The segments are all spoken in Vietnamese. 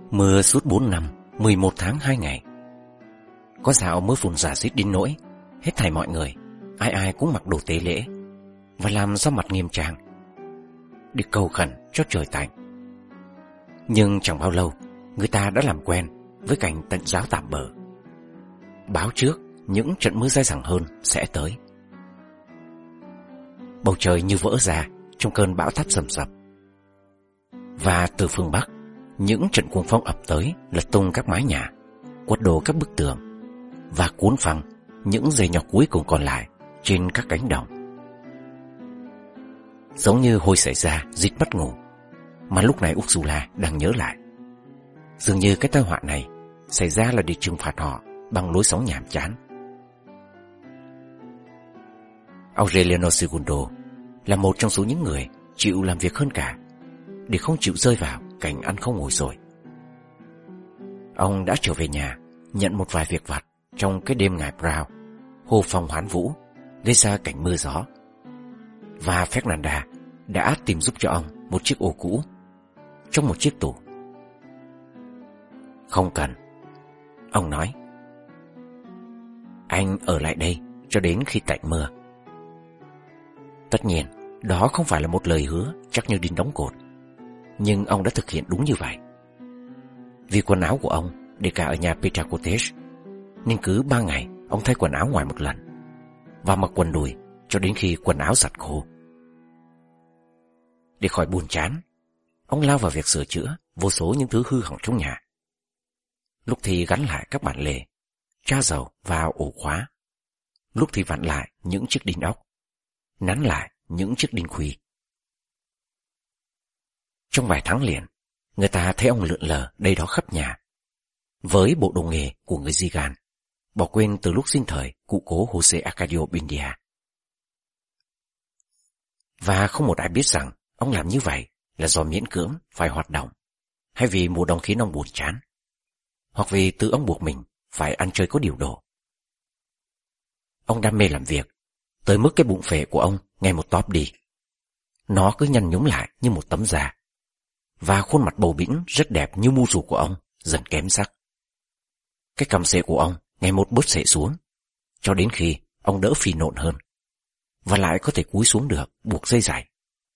Mưa suốt 4 năm, 11 tháng 2 ngày. Có dạo mưa phùn rả rít đến nỗi hết thảy mọi người, ai ai cũng mặc đồ tế lễ và làm ra mặt nghiêm trang để cầu khẩn cho trời tạnh. Nhưng chẳng bao lâu, người ta đã làm quen với cảnh tận giáo tạm bợ, báo trước những trận mưa dai dẳng hơn sẽ tới. Bầu trời như vỡ ra trong cơn bão táp rầm rập, và từ phương Bắc, những trận cuồng phong ập tới lật tung các mái nhà, quật đổ các bức tường và cuốn phăng những dây nhỏ cuối cùng còn lại trên các cánh đồng. Giống như hồi xảy ra dịch mất ngủ, mà lúc này Ursula đang nhớ lại. Dường như cái tai họa này xảy ra là để trừng phạt họ bằng lối sống nhàm chán. Aureliano Segundo là một trong số những người chịu làm việc hơn cả để không chịu rơi vào cảnh ăn không ngồi rồi. Ông đã trở về nhà nhận một vài việc vặt trong cái đêm ngày Brown, hô phong hoán vũ, gây ra cảnh mưa gió. Và Fernanda đã tìm giúp cho ông một chiếc ô cũ trong một chiếc tủ. Không cần, ông nói. Anh ở lại đây cho đến khi tạnh mưa. Tất nhiên, đó không phải là một lời hứa chắc như đinh đóng cột, nhưng ông đã thực hiện đúng như vậy. Vì quần áo của ông để cả ở nhà Petra Cottage, nên cứ 3 ngày ông thay quần áo ngoài một lần và mặc quần đùi cho đến khi quần áo giặt khô. Để khỏi buồn chán, ông lao vào việc sửa chữa vô số những thứ hư hỏng trong nhà. Lúc thì gắn lại các bản lề, tra dầu vào ổ khóa, lúc thì vặn lại những chiếc đinh ốc, nắn lại những chiếc đinh khuy. Trong vài tháng liền, người ta thấy ông lượn lờ đây đó khắp nhà, với bộ đồ nghề của người Zigan, bỏ quên từ lúc sinh thời cụ cố Jose Arcadio Bindia. Và không một ai biết rằng ông làm như vậy là do miễn cưỡng phải hoạt động, hay vì mùa đông khiến ông buồn chán, hoặc vì tự ông buộc mình phải ăn chơi có điều độ. Ông đam mê làm việc, tới mức cái bụng phệ của ông ngày một tóp đi. Nó cứ nhăn nhúm lại như một tấm da, và khuôn mặt bầu bĩnh rất đẹp như mu rủ của ông dần kém sắc. Cái cằm xệ của ông ngày một bớt xệ xuống, cho đến khi ông đỡ phì nộn hơn, và lại có thể cúi xuống được buộc dây giày.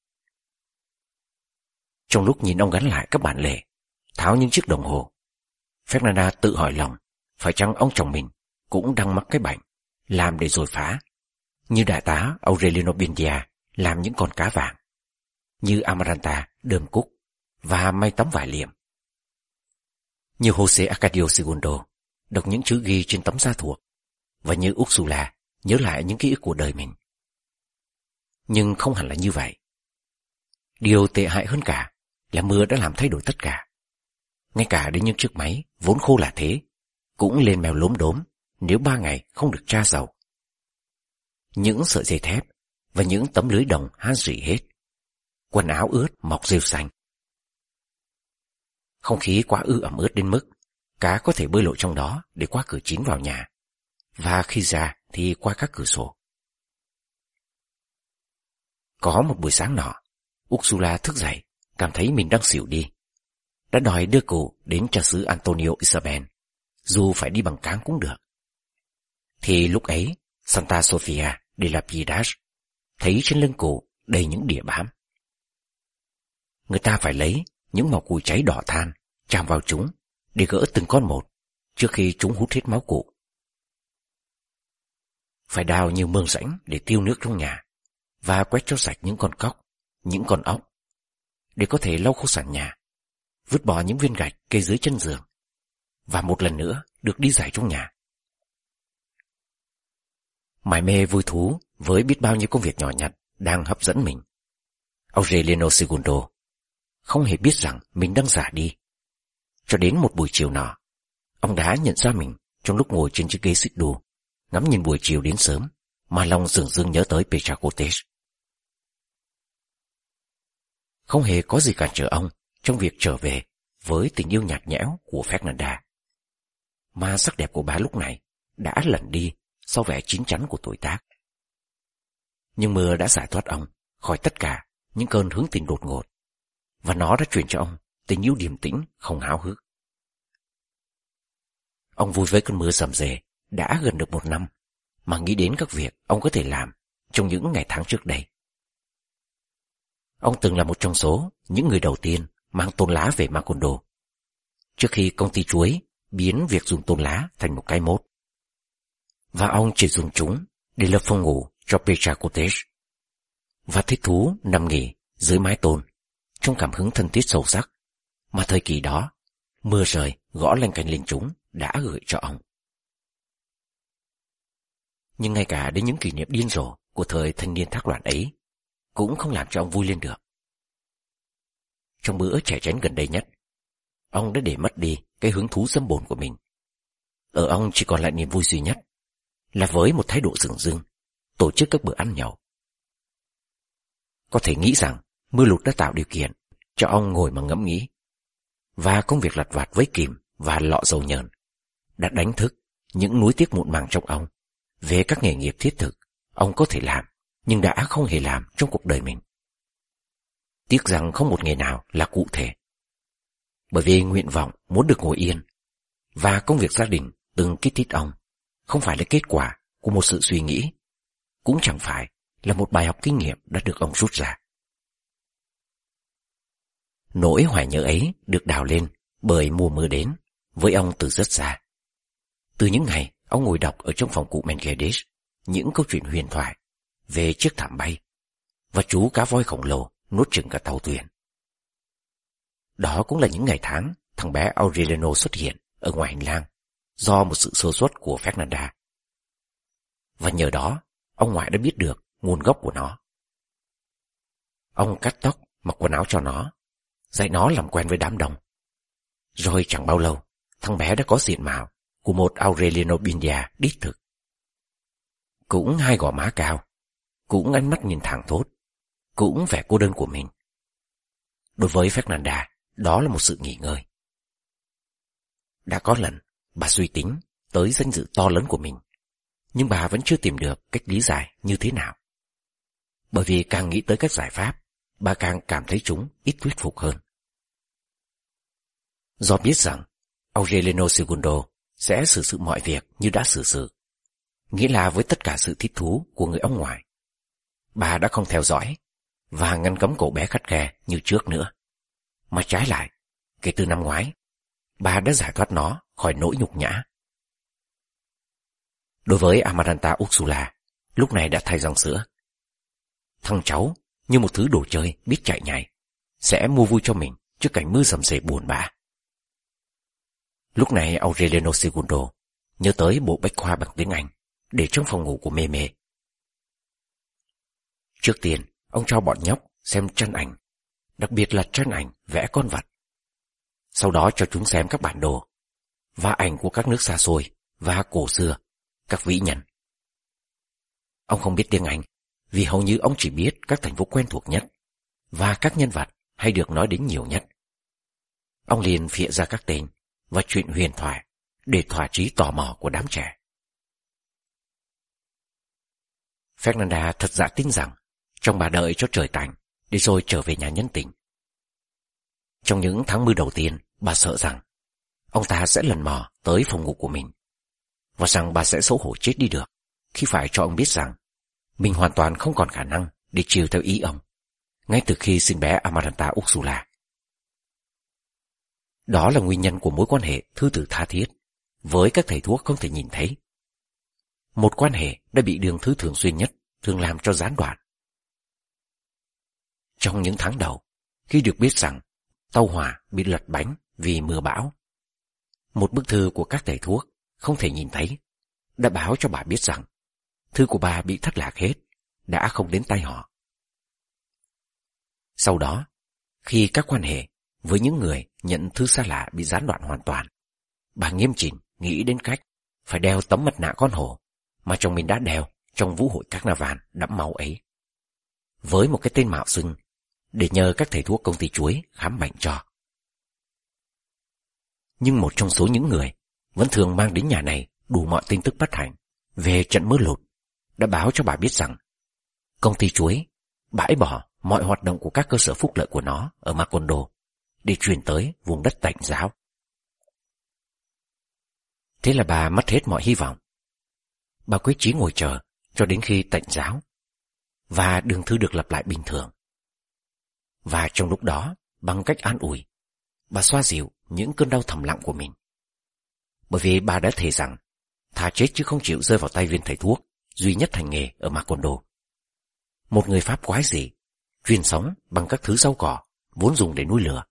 Trong lúc nhìn ông gắn lại các bản lề, tháo những chiếc đồng hồ, Fernanda tự hỏi lòng phải chăng ông chồng mình cũng đang mắc cái bệnh làm để rồi phá, như đại tá Aureliano Bindia làm những con cá vàng, như Amaranta đơm cúc và may tấm vải liềm, như Jose Arcadio Segundo đọc những chữ ghi trên tấm da thuộc, và như Ursula nhớ lại những ký ức của đời mình. Nhưng không hẳn là như vậy. Điều tệ hại hơn cả là mưa đã làm thay đổi tất cả. Ngay cả đến những chiếc máy vốn khô là thế cũng lên mèo lốm đốm nếu 3 ngày không được tra dầu. Những sợi dây thép và những tấm lưới đồng han rỉ hết. Quần áo ướt mọc rêu xanh. Không khí quá ẩm ướt đến mức cá có thể bơi lội trong đó để qua cửa chính vào nhà, và khi ra thì qua các cửa sổ. Có một buổi sáng nọ, Ursula thức dậy, cảm thấy mình đang xỉu đi. Đã đòi đưa cụ đến cha xứ Antonio Isabel, dù phải đi bằng cáng cũng được. Thì lúc ấy, Santa Sofia de la Piedad thấy trên lưng cụ đầy những đỉa bám. Người ta phải lấy những màu củi cháy đỏ than chạm vào chúng để gỡ từng con một trước khi chúng hút hết máu cụ. Phải đào nhiều mương rãnh để tiêu nước trong nhà và quét cho sạch những con cóc, những con ốc, để có thể lau khô sàn nhà, vứt bỏ những viên gạch kê dưới chân giường, và một lần nữa được đi giải trong nhà. Mải mê vui thú với biết bao nhiêu công việc nhỏ nhặt đang hấp dẫn mình, Aureliano Segundo không hề biết rằng mình đang già đi. Cho đến một buổi chiều nọ, ông đã nhận ra mình trong lúc ngồi trên chiếc ghế xích đu, ngắm nhìn buổi chiều đến sớm, mà lòng dường dưng nhớ tới Petra Cottage. Không hề có gì cản trở ông trong việc trở về với tình yêu nhạt nhẽo của Fernanda, mà sắc đẹp của bà lúc này đã lẩn đi sau vẻ chín chắn của tuổi tác. Nhưng mưa đã giải thoát ông khỏi tất cả những cơn hướng tình đột ngột, và nó đã truyền cho ông tình yêu điềm tĩnh không háo hức. Ông vui với cơn mưa rầm rề đã gần được 1 năm, mà nghĩ đến các việc ông có thể làm trong những ngày tháng trước đây. Ông từng là một trong số những người đầu tiên mang tôn lá về Macondo, trước khi công ty chuối biến việc dùng tôn lá thành một cái mốt. Và ông chỉ dùng chúng để lập phòng ngủ cho Petra Cottage, và thích thú nằm nghỉ dưới mái tôn trong cảm hứng thân thiết sâu sắc mà thời kỳ đó mưa rơi gõ lanh canh lên chúng đã gửi cho ông. Nhưng ngay cả đến những kỷ niệm điên rồ của thời thanh niên thác loạn ấy cũng không làm cho ông vui lên được. Trong bữa chè chén gần đây nhất, ông đã để mất đi cái hứng thú dâm bồn của mình. Ở ông chỉ còn lại niềm vui duy nhất là với một thái độ dửng dưng tổ chức các bữa ăn nhậu. Có thể nghĩ rằng mưa lụt đã tạo điều kiện cho ông ngồi mà ngẫm nghĩ, và công việc lặt vặt với kìm và lọ dầu nhờn đã đánh thức những nuối tiếc muộn màng trong ông về các nghề nghiệp thiết thực ông có thể làm nhưng đã không hề làm trong cuộc đời mình. Tiếc rằng không một nghề nào là cụ thể, bởi vì nguyện vọng muốn được ngồi yên và công việc gia đình từng kích thích ông không phải là kết quả của một sự suy nghĩ, cũng chẳng phải là một bài học kinh nghiệm đã được ông rút ra. Nỗi hoài nhớ ấy được đào lên bởi mùa mưa đến với ông từ rất xa. Từ những ngày ông ngồi đọc ở trong phòng cụ Mengedes những câu chuyện huyền thoại về chiếc thảm bay và chú cá voi khổng lồ nuốt chửng cả tàu thuyền. Đó cũng là những ngày tháng thằng bé Aureliano xuất hiện ở ngoài hành lang do một sự sơ suất của Fernanda. Và nhờ đó, ông ngoại đã biết được nguồn gốc của nó. Ông cắt tóc, mặc quần áo cho nó, dạy nó làm quen với đám đông. Rồi chẳng bao lâu, thằng bé đã có diện mạo của một Aureliano Bindia đích thực. Cũng hai gò má cao, cũng ánh mắt nhìn thẳng thốt, cũng vẻ cô đơn của mình. Đối với Fernanda, đó là một sự nghỉ ngơi. Đã có lần, bà suy tính tới danh dự to lớn của mình, nhưng bà vẫn chưa tìm được cách lý giải như thế nào. Bởi vì càng nghĩ tới các giải pháp, bà càng cảm thấy chúng ít thuyết phục hơn. Do biết rằng Aureliano Segundo sẽ xử sự mọi việc như đã xử sự, nghĩa là với tất cả sự thích thú của người ông ngoại, bà đã không theo dõi và ngăn cấm cậu bé khắt khe như trước nữa. Mà trái lại, kể từ năm ngoái, bà đã giải thoát nó khỏi nỗi nhục nhã. Đối với Amaranta Ursula, lúc này đã thay răng sữa. Thằng cháu, như một thứ đồ chơi biết chạy nhảy, sẽ mua vui cho mình trước cảnh mưa rầm rề buồn bã. Lúc này Aureliano Segundo nhớ tới bộ bách khoa bằng tiếng Anh để trong phòng ngủ của Mê Mê. Trước tiên, ông cho bọn nhóc xem tranh ảnh, đặc biệt là tranh ảnh vẽ con vật. Sau đó cho chúng xem các bản đồ và ảnh của các nước xa xôi và cổ xưa, các vĩ nhân. Ông không biết tiếng Anh vì hầu như ông chỉ biết các thành phố quen thuộc nhất và các nhân vật hay được nói đến nhiều nhất. Ông liền phịa ra các tên và chuyện huyền thoại để thỏa chí tò mò của đám trẻ. Fernanda thật dạ tin rằng trong bà đợi cho trời tạnh để rồi trở về nhà nhân tình. Trong những tháng mưa đầu tiên, bà sợ rằng ông ta sẽ lần mò tới phòng ngủ của mình, và rằng bà sẽ xấu hổ chết đi được khi phải cho ông biết rằng mình hoàn toàn không còn khả năng để chiều theo ý ông, ngay từ khi sinh bé Amaranta Ursula. Đó là nguyên nhân của mối quan hệ thư tử tha thiết với các thầy thuốc không thể nhìn thấy. Một quan hệ đã bị đường thứ thường xuyên nhất thường làm cho gián đoạn. Trong những tháng đầu, khi được biết rằng tàu hỏa bị lật bánh vì mưa bão, một bức thư của các thầy thuốc không thể nhìn thấy đã báo cho bà biết rằng thư của bà bị thất lạc hết, đã không đến tay họ. Sau đó, khi các quan hệ với những người nhận thư xa lạ bị gián đoạn hoàn toàn, bà nghiêm chỉnh nghĩ đến cách phải đeo tấm mặt nạ con hổ mà chồng mình đã đeo trong vũ hội Carnival đẫm máu ấy, với một cái tên mạo xưng để nhờ các thầy thuốc công ty chuối khám bệnh cho. Nhưng một trong số những người vẫn thường mang đến nhà này đủ mọi tin tức bất hạnh về trận mưa lụt đã báo cho bà biết rằng công ty chuối bãi bỏ mọi hoạt động của các cơ sở phúc lợi của nó ở Macondo để chuyển tới vùng đất tạnh giáo. Thế là bà mất hết mọi hy vọng. Bà quyết chí ngồi chờ cho đến khi tạnh giáo, và đường thư được lập lại bình thường. Và trong lúc đó, bằng cách an ủi, bà xoa dịu những cơn đau thầm lặng của mình. Bởi vì bà đã thề rằng thà chết chứ không chịu rơi vào tay viên thầy thuốc duy nhất hành nghề ở Macondo. Một người Pháp quái dị, chuyên sống bằng các thứ rau cỏ vốn dùng để nuôi lừa.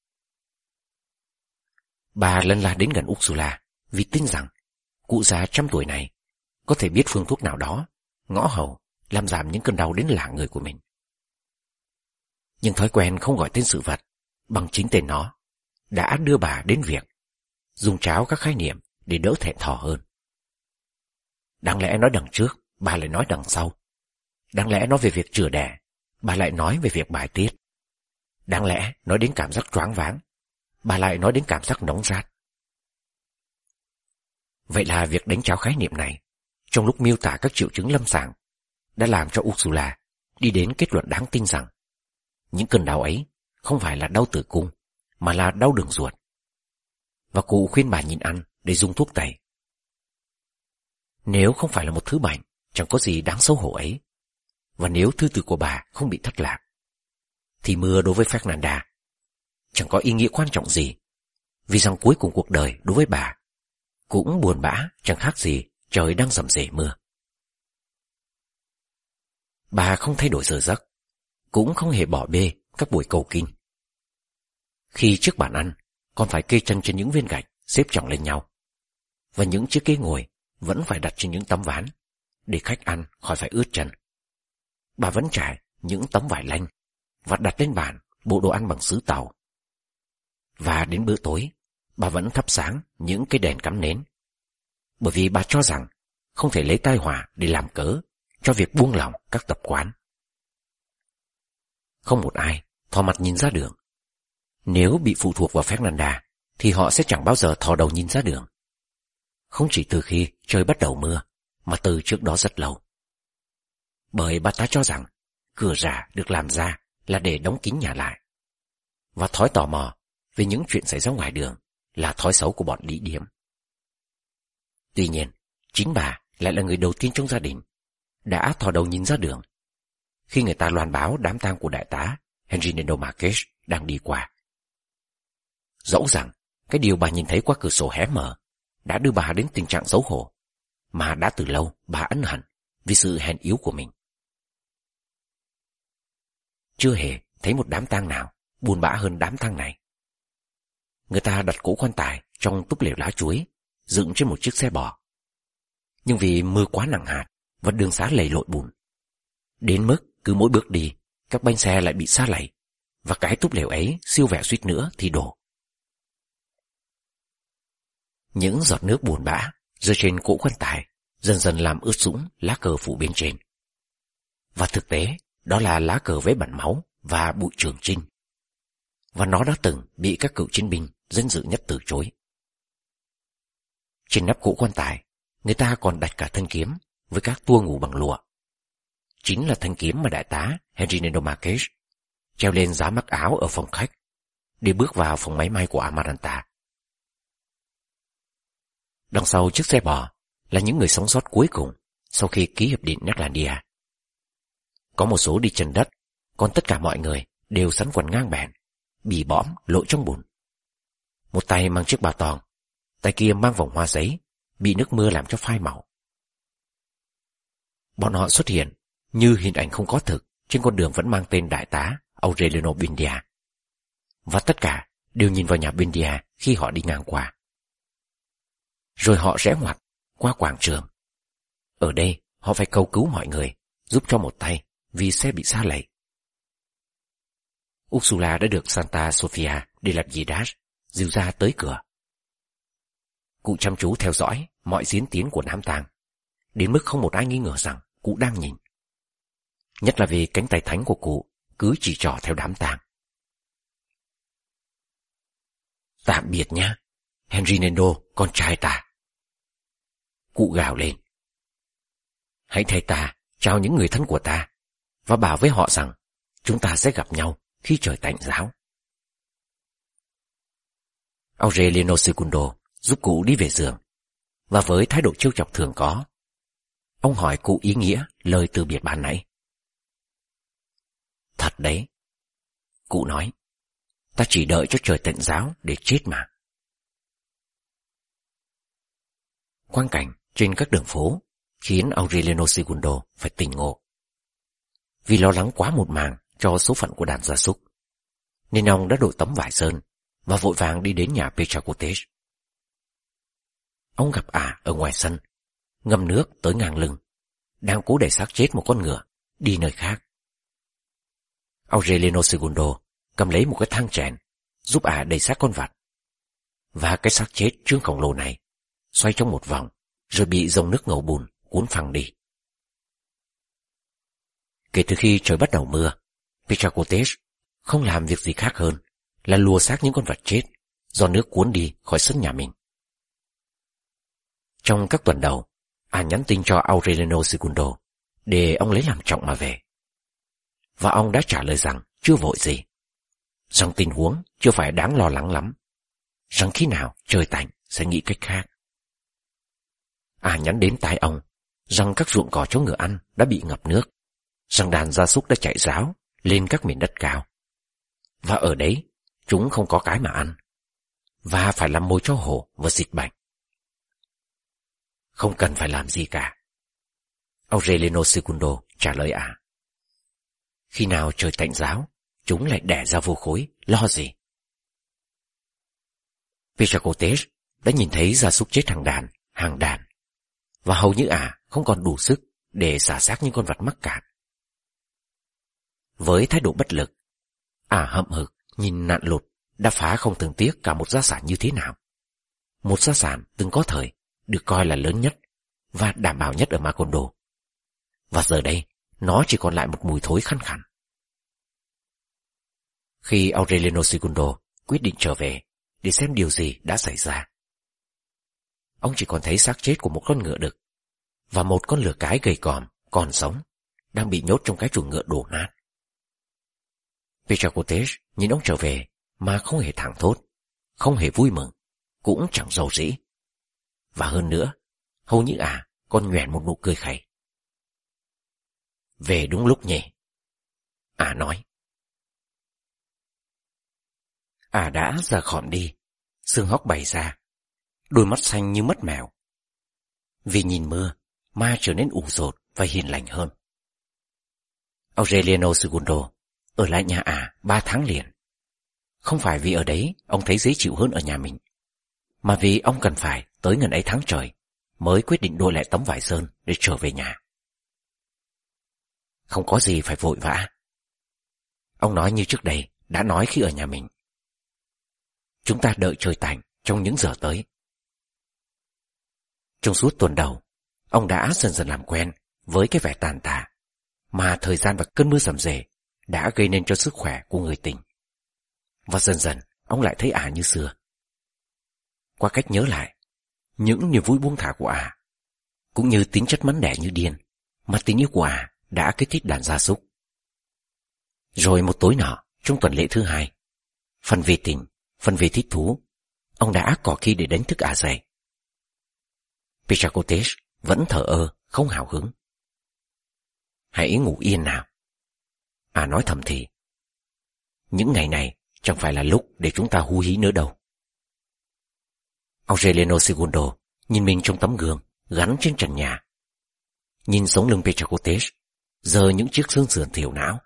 Bà lân la đến gần Ursula vì tin rằng cụ già trăm tuổi này có thể biết phương thuốc nào đó ngõ hầu làm giảm những cơn đau đến lả người của mình. Nhưng thói quen không gọi tên sự vật bằng chính tên nó đã đưa bà đến việc dùng tráo các khái niệm để đỡ thẹn thò hơn. Đáng lẽ nói đằng trước, bà lại nói đằng sau. Đáng lẽ nói về việc chữa đẻ, bà lại nói về việc bài tiết. Đáng lẽ nói đến cảm giác choáng váng, bà lại nói đến cảm giác nóng rát. Vậy là việc đánh tráo khái niệm này, trong lúc miêu tả các triệu chứng lâm sàng, đã làm cho Ursula đi đến kết luận đáng tin rằng những cơn đau ấy không phải là đau tử cung, mà là đau đường ruột. Và cụ khuyên bà nhịn ăn để dùng thuốc tẩy. Nếu không phải là một thứ bệnh, chẳng có gì đáng xấu hổ ấy. Và nếu thư từ của bà không bị thất lạc, thì mưa đối với Fernanda chẳng có ý nghĩa quan trọng gì, vì rằng cuối cùng cuộc đời đối với bà cũng buồn bã chẳng khác gì trời đang rầm rề mưa. Bà không thay đổi giờ giấc, cũng không hề bỏ bê các buổi cầu kinh. Khi trước bàn ăn, còn phải kê chân trên những viên gạch xếp chồng lên nhau, và những chiếc ghế ngồi vẫn phải đặt trên những tấm ván để khách ăn khỏi phải ướt chân. Bà vẫn trải những tấm vải lanh và đặt lên bàn bộ đồ ăn bằng sứ tàu. Và đến bữa tối, bà vẫn thắp sáng những cây đèn cắm nến, bởi vì bà cho rằng không thể lấy tai họa để làm cớ cho việc buông lỏng các tập quán. Không một ai thò mặt nhìn ra đường. Nếu bị phụ thuộc vào Fernanda thì họ sẽ chẳng bao giờ thò đầu nhìn ra đường. Không chỉ từ khi trời bắt đầu mưa, mà từ trước đó rất lâu. Bởi bà ta cho rằng cửa rà được làm ra là để đóng kín nhà lại. Và thói tò mò về những chuyện xảy ra ngoài đường là thói xấu của bọn đĩ điếm. Tuy nhiên, chính bà lại là người đầu tiên trong gia đình đã thò đầu nhìn ra đường khi người ta loan báo đám tang của đại tá Henry Nendo Marques đang đi qua. Dẫu rằng cái điều bà nhìn thấy qua cửa sổ hé mở đã đưa bà đến tình trạng xấu hổ mà đã từ lâu bà ân hận vì sự hèn yếu của mình. Chưa hề thấy một đám tang nào buồn bã hơn đám tang này. Người ta đặt cỗ quan tài trong túp lều lá chuối dựng trên một chiếc xe bò. Nhưng vì mưa quá nặng hạt và đường xá lầy lội bùn, đến mức cứ mỗi bước đi các bánh xe lại bị sa lầy, và cái túp lều ấy siêu vẹo suýt nữa thì đổ. Những giọt nước buồn bã rơi trên cỗ quan tài dần dần làm ướt sũng lá cờ phủ bên trên. Và thực tế đó là lá cờ vẽ bẩn máu và bụi Trường Chinh. Và nó đã từng bị các cựu chiến binh danh dự nhất từ chối. Trên nắp cỗ quan tài, người ta còn đặt cả thanh kiếm với các tua ngủ bằng lụa. Chính là thanh kiếm mà đại tá Henry Nendo Marques treo lên giá mặc áo ở phòng khách để bước vào phòng máy may của Amaranta. Đằng sau chiếc xe bò là những người sống sót cuối cùng sau khi ký hiệp định Naclandia. Có một số đi chân đất, còn tất cả mọi người đều sắn quần ngang bẹn, bì bõm lội trong bùn. Một tay mang chiếc ba tong, tay kia mang vòng hoa giấy bị nước mưa làm cho phai màu. Bọn họ xuất hiện như hình ảnh không có thực trên con đường vẫn mang tên đại tá Aureliano Buendia. Và tất cả đều nhìn vào nhà Buendia khi họ đi ngang qua. Rồi họ rẽ ngoặt qua quảng trường. Ở đây họ phải cầu cứu mọi người giúp cho một tay vì xe bị sa lầy. Ursula đã được Santa Sofia de las Vidas dìu ra tới cửa. Cụ chăm chú theo dõi mọi diễn tiến của đám tang, đến mức không một ai nghi ngờ rằng cụ đang nhìn. Nhất là vì cánh tay thánh của cụ cứ chỉ trỏ theo đám tang. Tạm biệt nhá, Henry Nendo, con trai ta. Cụ gào lên. Hãy thay ta chào những người thân của ta và bảo với họ rằng chúng ta sẽ gặp nhau khi trời tạnh ráo. Aureliano Segundo giúp cụ đi về giường và với thái độ trêu chọc thường có. Ông hỏi cụ ý nghĩa lời từ biệt ban nãy. Thật đấy, cụ nói, ta chỉ đợi cho trời tận giáo để chết mà. Quang cảnh trên các đường phố khiến Aureliano Segundo phải tỉnh ngộ. Vì lo lắng quá một màng cho số phận của đàn gia súc, nên ông đã đội tấm vải sơn và vội vàng đi đến nhà Petra Cortés. Ông gặp ả ở ngoài sân, ngâm nước tới ngang lưng, đang cố đẩy xác chết một con ngựa đi nơi khác. Aureliano Segundo cầm lấy một cái thang chèn giúp ả đẩy xác con vặt, và cái xác chết trương khổng lồ này xoay trong một vòng rồi bị dòng nước ngầu bùn cuốn phăng đi. Kể từ khi trời bắt đầu mưa, Petra Cortés không làm việc gì khác hơn là lùa xác những con vật chết do nước cuốn đi khỏi sân nhà mình. Trong các tuần đầu, ả nhắn tin cho Aureliano Segundo để ông lấy làm trọng mà về. Và ông đã trả lời rằng chưa vội gì, rằng tình huống chưa phải đáng lo lắng lắm, rằng khi nào trời tạnh sẽ nghĩ cách khác. Ả nhắn đến tai ông rằng các ruộng cỏ cho ngựa ăn đã bị ngập nước, rằng đàn gia súc đã chạy ráo lên các miền đất cao, và ở đấy chúng không có cái mà ăn, và phải làm mồi cho hổ và dịch bệnh. Không cần phải làm gì cả, Aureliano Segundo trả lời ả. Khi nào trời tạnh ráo, chúng lại đẻ ra vô khối, lo gì. Petra Cortés đã nhìn thấy gia súc chết hàng đàn, và hầu như ả không còn đủ sức để xả xác những con vật mắc cạn. Với thái độ bất lực, ả hậm hực nhìn nạn lụt đã phá không thương tiếc cả một gia sản như thế nào. Một gia sản từng có thời được coi là lớn nhất và đảm bảo nhất ở Macondo. Và giờ đây, nó chỉ còn lại một mùi thối khăn khẳn. Khi Aureliano Segundo quyết định trở về để xem điều gì đã xảy ra, ông chỉ còn thấy xác chết của một con ngựa đực và một con lừa cái gầy còm còn sống đang bị nhốt trong cái chuồng ngựa đổ nát. Petra Cortés nhìn ông trở về mà không hề thảng thốt, không hề vui mừng, cũng chẳng rầu rĩ. Và hơn nữa, hầu như ả còn nhoẻn một nụ cười khẩy. Về đúng lúc nhỉ, ả nói. Ả đã ra khòm đi, xương hốc bày ra, đôi mắt xanh như mắt mèo. Vì nhìn mưa, ma trở nên ủ rột và hiền lành hơn. Aureliano Segundo ở lại nhà ả 3 tháng liền. Không phải vì ở đấy ông thấy dễ chịu hơn ở nhà mình, mà vì ông cần phải tới ngần ấy tháng trời mới quyết định đội lại tấm vải sơn để trở về nhà. Không có gì phải vội vã, ông nói như trước đây đã nói khi ở nhà mình. Chúng ta đợi trời tạnh trong những giờ tới. Trong suốt tuần đầu, ông đã dần dần làm quen với cái vẻ tàn tạ mà thời gian và cơn mưa rầm rề đã gây nên cho sức khỏe của người tình. Và dần dần ông lại thấy ả như xưa. Qua cách nhớ lại những niềm vui buông thả của ả, cũng như tính chất mắn đẻ như điên mà tình yêu của ả đã kích thích đàn gia súc. Rồi một tối nọ trong tuần lễ thứ 2, phần về tình, phần về thích thú, ông đã cỏ khi để đánh thức ả dậy. Petra Cortés vẫn thờ ơ, không hào hứng. Hãy ngủ yên nào, ả nói thầm thì. Những ngày này chẳng phải là lúc để chúng ta hú hí nữa đâu. Aureliano Segundo nhìn mình trong tấm gương gắn trên trần nhà, nhìn sống lưng Petra Cortés giơ những chiếc xương sườn thiểu não.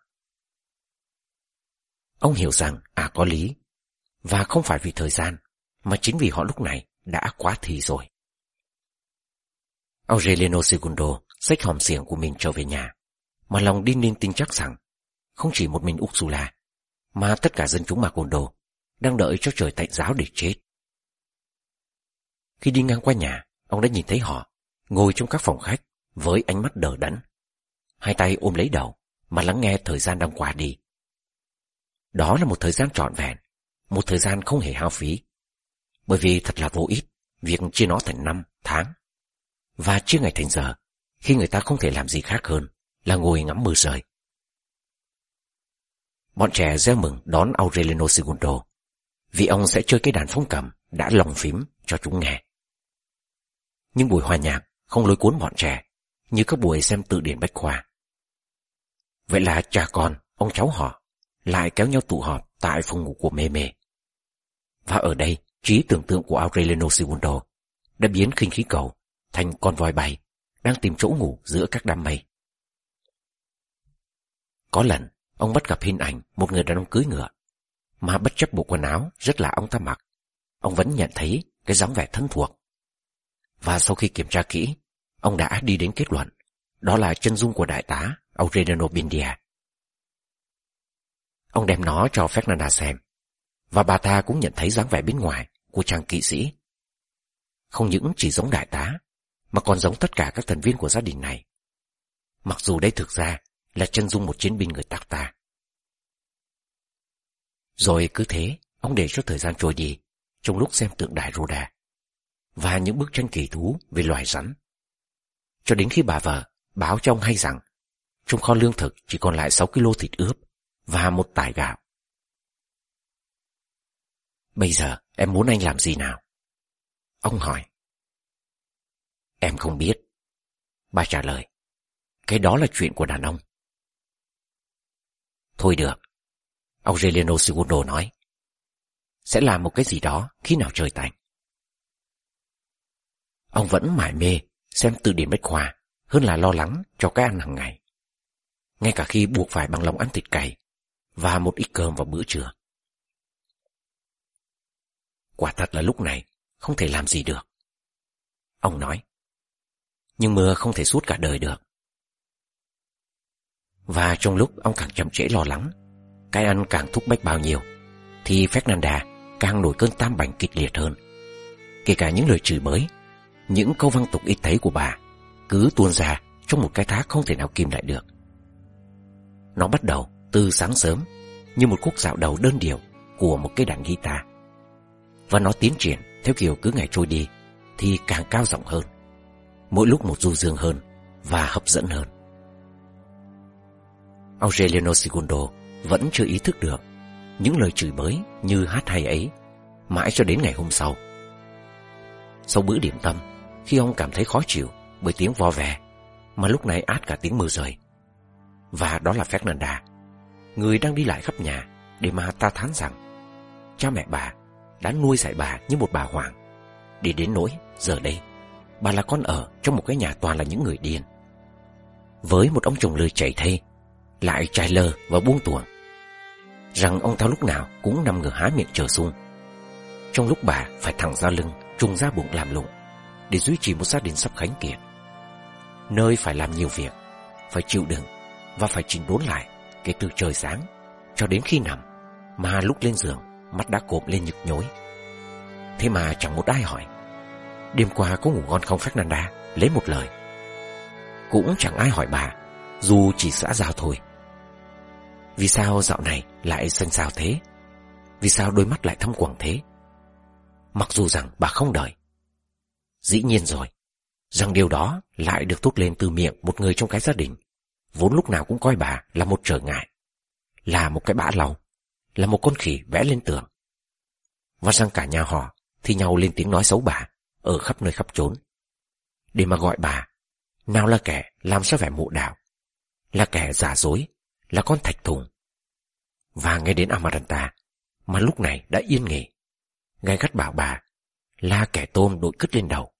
Ông hiểu rằng ả có lý, và không phải vì thời gian, mà chính vì họ lúc này đã quá thì rồi. Aureliano Segundo xách hòm xiềng của mình trở về nhà, mà lòng đinh ninh tin chắc rằng không chỉ một mình Ursula, mà tất cả dân chúng Macondo đang đợi cho trời tạnh ráo để chết. Khi đi ngang qua nhà, ông đã nhìn thấy họ ngồi trong các phòng khách với ánh mắt đờ đẫn, hai tay ôm lấy đầu mà lắng nghe thời gian đang qua đi. Đó là một thời gian trọn vẹn, một thời gian không hề hao phí, bởi vì thật là vô ích việc chia nó thành 5 tháng, và chia ngày thành giờ khi người ta không thể làm gì khác hơn là ngồi ngắm mưa rơi. Bọn trẻ reo mừng đón Aureliano Segundo vì ông sẽ chơi cái đàn phong cầm đã lồng phím cho chúng nghe. Nhưng buổi hòa nhạc không lôi cuốn bọn trẻ như các buổi xem từ điển bách khoa. Vậy là cha con, ông cháu họ lại kéo nhau tụ họp tại phòng ngủ của Mê Mê. Và ở đây, trí tưởng tượng của Aureliano Segundo đã biến khinh khí cầu thành con voi bay đang tìm chỗ ngủ giữa các đám mây. Có lần, ông bắt gặp hình ảnh một người đàn ông cưỡi ngựa, mà bất chấp bộ quần áo rất là ông ta mặc, ông vẫn nhận thấy cái dáng vẻ thân thuộc. Và sau khi kiểm tra kỹ, ông đã đi đến kết luận đó là chân dung của đại tá Aureliano Buendia. Ông đem nó cho Fernanda xem, và bà ta cũng nhận thấy dáng vẻ bên ngoài của chàng kỵ sĩ. Không những chỉ giống đại tá, mà còn giống tất cả các thành viên của gia đình này. Mặc dù đây thực ra là chân dung một chiến binh người Tacta. Rồi cứ thế, ông để cho thời gian trôi đi trong lúc xem tượng đài Roda và những bức tranh kỳ thú về loài rắn. Cho đến khi bà vợ báo cho ông hay rằng trong kho lương thực chỉ còn lại 6 kg thịt ướp và một tải gạo. Bây giờ em muốn anh làm gì nào? Ông hỏi. Em không biết. Bà trả lời. Cái đó là chuyện của đàn ông. Thôi được. Aureliano Segundo nói. Sẽ làm một cái gì đó khi nào trời tạnh. Ông vẫn mải mê xem từ điển bách khoa hơn là lo lắng cho cái ăn hàng ngày. Ngay cả khi buộc phải bằng lòng ăn thịt cày và một ít cơm vào bữa trưa. Quả thật là lúc này không thể làm gì được. Ông nói. Nhưng mưa không thể suốt cả đời được. Và trong lúc ông càng chậm trễ lo lắng, cái ăn càng thúc bách bao nhiêu, thì Fernanda càng nổi cơn tam bành kịch liệt hơn. Kể cả những lời chửi bới, những câu văng tục ít thấy của bà cứ tuôn ra trong một cái thác không thể nào kìm lại được. Nó bắt đầu từ sáng sớm như một khúc dạo đầu đơn điệu của một cái đàn guitar, và nó tiến triển theo kiểu cứ ngày trôi đi thì càng cao giọng hơn, mỗi lúc một du dương hơn và hấp dẫn hơn. Aureliano Segundo vẫn chưa ý thức được những lời chửi bới như hát hay ấy mãi cho đến ngày hôm sau. Sau bữa điểm tâm, khi ông cảm thấy khó chịu bởi tiếng vo ve mà lúc này át cả tiếng mưa rơi, và đó là Fernanda, người đang đi lại khắp nhà để mà ta thán rằng cha mẹ bà đã nuôi dạy bà như một bà hoàng, để đến nỗi giờ đây bà là con ở trong một cái nhà toàn là những người điên, với một ông chồng lười chảy thây, lại trai lơ và buông tuồng, rằng ông ta lúc nào cũng nằm ngửa há miệng chờ sung, trong lúc bà phải thẳng ra lưng trùng ra bụng làm lụng để duy trì một gia đình sắp khánh kiệt, nơi phải làm nhiều việc, phải chịu đựng và phải chỉnh đốn lại kể từ trời sáng cho đến khi nằm, mà lúc lên giường mắt đã cộm lên nhức nhối. Thế mà chẳng một ai hỏi đêm qua có ngủ ngon không Fernanda, lấy một lời. Cũng chẳng ai hỏi bà, dù chỉ xã giao thôi. Vì sao dạo này lại xanh xao thế? Vì sao đôi mắt lại thâm quầng thế? Mặc dù rằng bà không đợi. Dĩ nhiên rồi, rằng điều đó lại được thốt lên từ miệng một người trong cái gia đình vốn lúc nào cũng coi bà là một trở ngại, là một cái bã lau, là một con khỉ vẽ lên tường. Và rằng cả nhà họ thì nhau lên tiếng nói xấu bà ở khắp nơi khắp chốn, để mà gọi bà nào là kẻ làm ra vẻ mụ đạo, là kẻ giả dối, là con thạch thùng. Và nghe đến Amaranta, mà lúc này đã yên nghỉ, gay gắt bảo bà là kẻ tôm đội cứt lên đầu.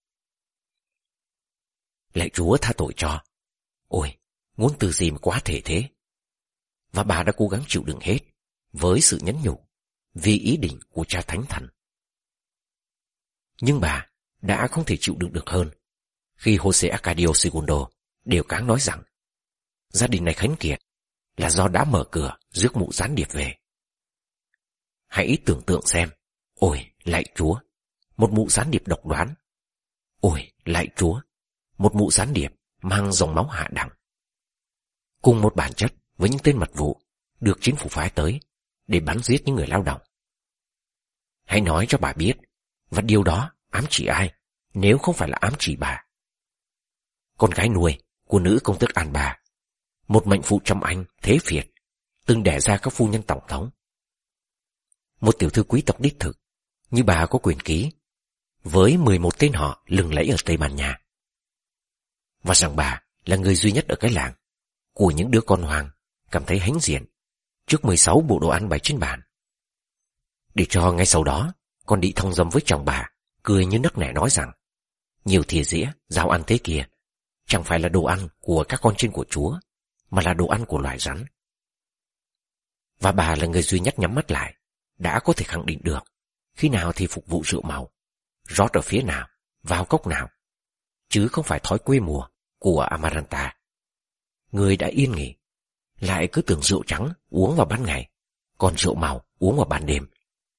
Lạy Chúa tha tội cho. Ôi, ngôn từ gì mà quá thể thế. Và bà đã cố gắng chịu đựng hết với sự nhẫn nhủ vì ý định của cha thánh thần. Nhưng bà đã không thể chịu đựng được hơn khi Jose Arcadio Segundo đều cáng nói rằng gia đình này khánh kiệt là do đã mở cửa rước mụ gián điệp về. Hãy tưởng tượng xem, ôi lạy Chúa, một mụ gián điệp độc đoán. Ôi lạy Chúa, một mụ gián điệp mang dòng máu hạ đẳng, cùng một bản chất với những tên mật vụ được chính phủ phái tới để bắn giết những người lao động. Hãy nói cho bà biết, và điều đó ám chỉ ai nếu không phải là ám chỉ bà, con gái nuôi của nữ công tước An Bà, một mệnh phụ trăm anh thế phiệt, từng đẻ ra các phu nhân tổng thống. Một tiểu thư quý tộc đích thực như bà có quyền ký, với 11 tên họ lừng lẫy ở Tây Ban Nha. Và rằng bà là người duy nhất ở cái làng của những đứa con hoang cảm thấy hãnh diện trước 16 bộ đồ ăn bày trên bàn. Để cho ngay sau đó con đi thong dong với chồng bà, cười như nấc nẻ nói rằng nhiều thìa dĩa, dao ăn thế kia chẳng phải là đồ ăn của các con chiên của Chúa, mà là đồ ăn của loài rắn. Và bà là người duy nhất nhắm mắt lại đã có thể khẳng định được khi nào thì phục vụ rượu màu, rót ở phía nào, vào cốc nào, chứ không phải thói quê mùa của Amaranta. Người đã yên nghỉ lại cứ tưởng rượu trắng uống vào ban ngày, còn rượu màu uống vào ban đêm.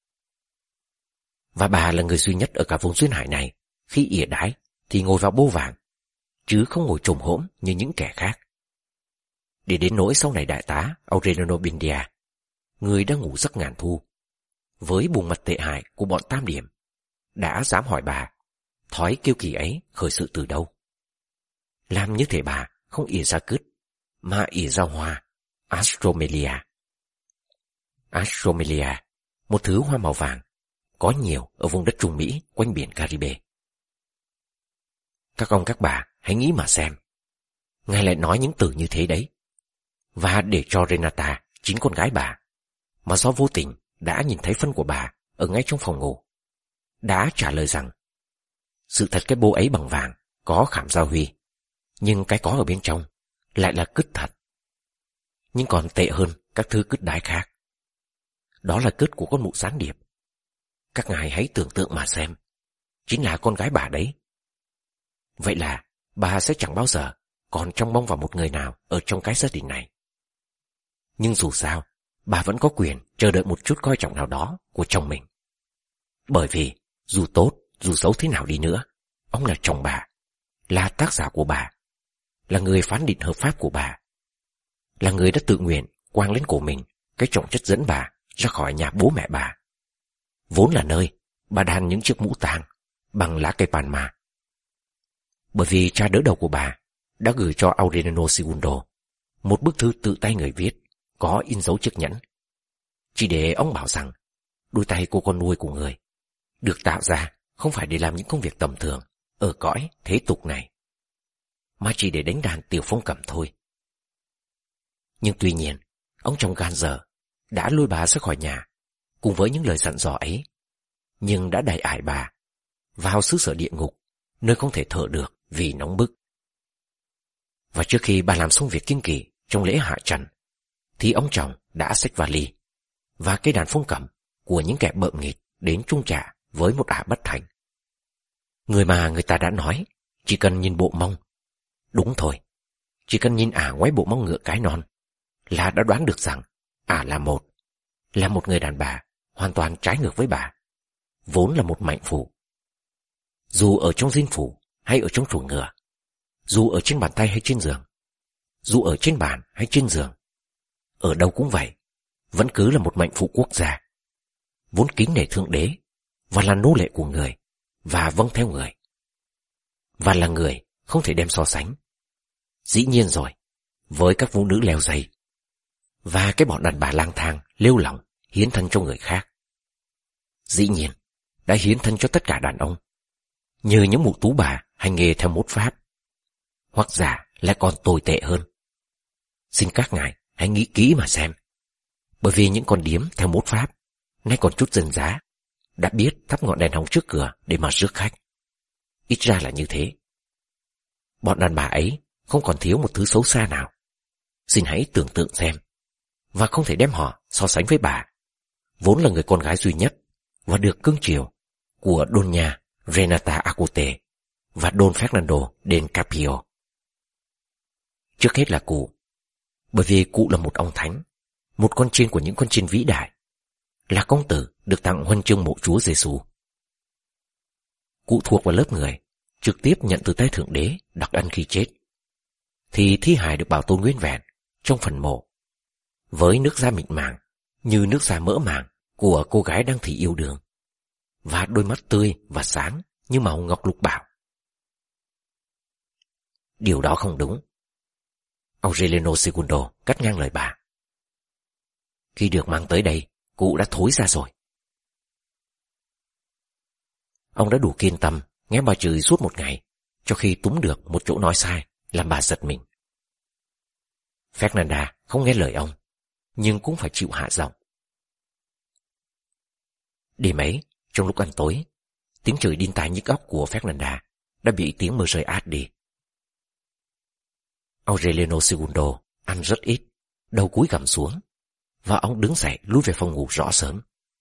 Và bà là người duy nhất ở cả vùng duyên hải này khi ỉa đái thì ngồi vào bô vàng, chứ không ngồi chồm hổm như những kẻ khác. Để đến nỗi sau này đại tá Aureliano Buendia, người đang ngủ giấc ngàn thu, với buồng mặt tệ hại của bọn Tam Điểm, đã dám hỏi bà thói kiêu kỳ ấy khởi sự từ đâu. Làm như thể bà không ỉa ra cứt, mà ỉa ra hoa Astromelia. Astromelia, một thứ hoa màu vàng, có nhiều ở vùng đất Trung Mỹ quanh biển Caribe. Các ông các bà hãy nghĩ mà xem, ngài lại nói những từ như thế đấy, và để cho Renata, chính con gái bà, mà do vô tình đã nhìn thấy phân của bà ở ngay trong phòng ngủ, đã trả lời rằng sự thật cái bô ấy bằng vàng có khảm gia huy, nhưng cái có ở bên trong lại là cứt thật. Nhưng còn tệ hơn các thứ cứt đái khác, đó là cứt của con mụ gián điệp. Các ngài hãy tưởng tượng mà xem, chính là con gái bà đấy. Vậy là bà sẽ chẳng bao giờ còn trông mong vào một người nào ở trong cái gia đình này. Nhưng dù sao, bà vẫn có quyền chờ đợi một chút coi trọng nào đó của chồng mình. Bởi vì dù tốt, dù xấu thế nào đi nữa, ông là chồng bà, là tác giả của bà, là người phán định hợp pháp của bà, là người đã tự nguyện quang lên cổ mình cái trọng chất dẫn bà ra khỏi nhà bố mẹ bà, vốn là nơi bà đan những chiếc mũ tang bằng lá cây palma. Bởi vì cha đỡ đầu của bà đã gửi cho Aureliano Segundo một bức thư tự tay người viết có in dấu chiếc nhẫn, chỉ để ông bảo rằng đôi tay cô con nuôi của người được tạo ra không phải để làm những công việc tầm thường ở cõi thế tục này, mà chỉ để đánh đàn tiểu phong cầm thôi. Nhưng tuy nhiên, ông chồng gan dở đã lôi bà ra khỏi nhà cùng với những lời dặn dò ấy, nhưng đã đẩy ải bà vào xứ sở địa ngục, nơi không thể thở được vì nóng bức. Và trước khi bà làm xong việc kinh kỳ trong lễ hạ trần, thì ông chồng đã xách vali và cây đàn phong cầm của những kẻ bợm nghịch đến chung trả với một ả bất thành. Người mà người ta đã nói chỉ cần nhìn bộ mông, đúng thôi, chỉ cần nhìn ả ngoáy bộ mông ngựa cái non là đã đoán được rằng ả là một người đàn bà hoàn toàn trái ngược với bà, vốn là một mạnh phụ. Dù ở trong dinh phủ hay ở trong chuồng ngựa, dù ở trên bàn tay hay trên giường, dù ở trên bàn hay trên giường, ở đâu cũng vậy, vẫn cứ là một mạnh phụ quốc gia, vốn kính nể thượng đế và là nô lệ của người và vâng theo người, và là người không thể đem so sánh. Dĩ nhiên rồi, với các vũ nữ leo dây và cái bọn đàn bà lang thang lêu lỏng hiến thân cho người khác. Dĩ nhiên đã hiến thân cho tất cả đàn ông, như những mụ tú bà hành nghề theo mốt pháp, hoặc giả lại còn tồi tệ hơn. Xin các ngài hãy nghĩ kỹ mà xem, bởi vì những con điếm theo mốt pháp nay còn chút dân giá đã biết thắp ngọn đèn hồng trước cửa để mà rước khách. Ít ra là như thế. Bọn đàn bà ấy không còn thiếu một thứ xấu xa nào. Xin hãy tưởng tượng xem, và không thể đem họ so sánh với bà, vốn là người con gái duy nhất và được cưng chiều của Doña Renata Acote và Don Fernando del Carpio. Trước hết là cụ, bởi vì cụ là một ông thánh, một con chiên của những con chiên vĩ đại, là công tử được tặng huân chương mộ Chúa Giêsu. Cụ thuộc vào lớp người trực tiếp nhận từ tay Thượng Đế đặc ân khi chết, thì thi hài được bảo tồn nguyên vẹn trong phần mộ, với nước da mịn màng như nước da mỡ màng của cô gái đang thì yêu đương, và đôi mắt tươi và sáng như màu ngọc lục bảo. Điều đó không đúng. Aureliano Segundo cắt ngang lời bà. Khi được mang tới đây, cụ đã thối ra rồi. Ông đã đủ kiên tâm nghe bà chửi suốt một ngày, cho khi túm được một chỗ nói sai làm bà giật mình. Fernanda không nghe lời ông, nhưng cũng phải chịu hạ giọng. Đêm ấy, trong lúc ăn tối, tiếng chửi đinh tai nhức óc của Fernanda đã bị tiếng mưa rơi át đi. Aureliano Segundo ăn rất ít, đầu cúi gằm xuống, và ông đứng dậy lui về phòng ngủ rõ sớm.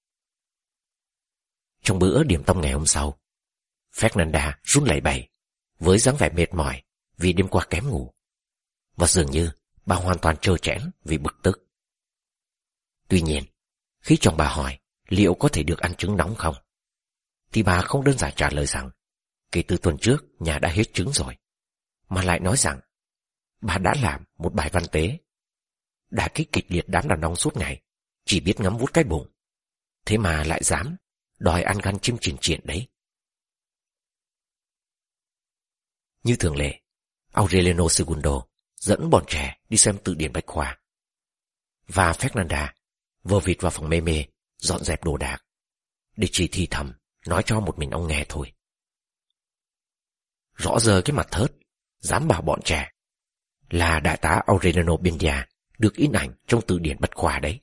Trong bữa điểm tâm ngày hôm sau, Fernanda run lẩy bẩy với dáng vẻ mệt mỏi vì đêm qua kém ngủ, và dường như bà hoàn toàn trơ trẽn vì bực tức. Tuy nhiên, khi chồng bà hỏi liệu có thể được ăn trứng nóng không, thì bà không đơn giản trả lời rằng kể từ tuần trước nhà đã hết trứng rồi, mà lại nói rằng bà đã làm một bài văn tế đả kích kịch liệt đám đàn ông suốt ngày chỉ biết ngắm vuốt cái bụng, thế mà lại dám đòi ăn gan chim chìn triện đấy. Như thường lệ, Aureliano Segundo dẫn bọn trẻ đi xem từ điển bách khoa, và Fernanda vờ vịt vào phòng mê mê dọn dẹp đồ đạc để chỉ thì thầm nói cho một mình ông nghe thôi. Rõ giờ cái mặt thớt dám bảo bọn trẻ là đại tá Aureliano Buendia được in ảnh trong từ điển bách khoa đấy.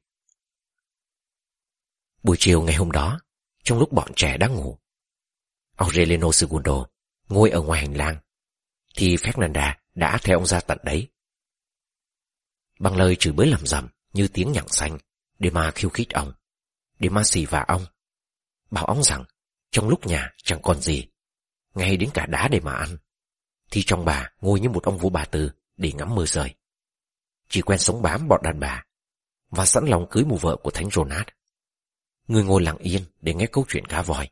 Buổi chiều ngày hôm đó, trong lúc bọn trẻ đang ngủ, Aureliano Segundo ngồi ở ngoài hành lang, thì Fernanda đã theo ông ra tận đấy. Bằng lời chửi bới lầm rầm như tiếng nhặng xanh để mà khiêu khích ông, để mà xì vả ông, bảo ông rằng trong lúc nhà chẳng còn gì, ngay đến cả đá để mà ăn, thì trong bà ngồi như một ông vua bà tư để ngắm mưa rơi, chỉ quen sống bám bọn đàn bà, và sẵn lòng cưới mụ vợ của thánh Ronald, người ngồi lặng yên để nghe câu chuyện cá voi.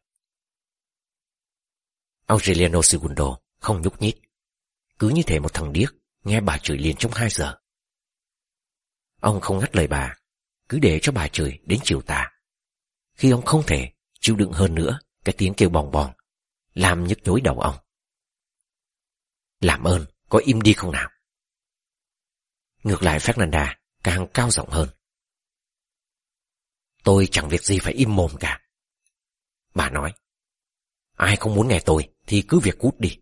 Aureliano Segundo không nhúc nhích, cứ như thể một thằng điếc nghe bà chửi liền trong 2 giờ. Ông không ngắt lời bà, cứ để cho bà chửi đến chiều tà, khi ông không thể chịu đựng hơn nữa cái tiếng kêu bòng bòng làm nhức nhối đầu ông. Làm ơn, có im đi không nào? Ngược lại Fernanda càng cao giọng hơn. Tôi chẳng việc gì phải im mồm cả. Bà nói, ai không muốn nghe tôi thì cứ việc cút đi.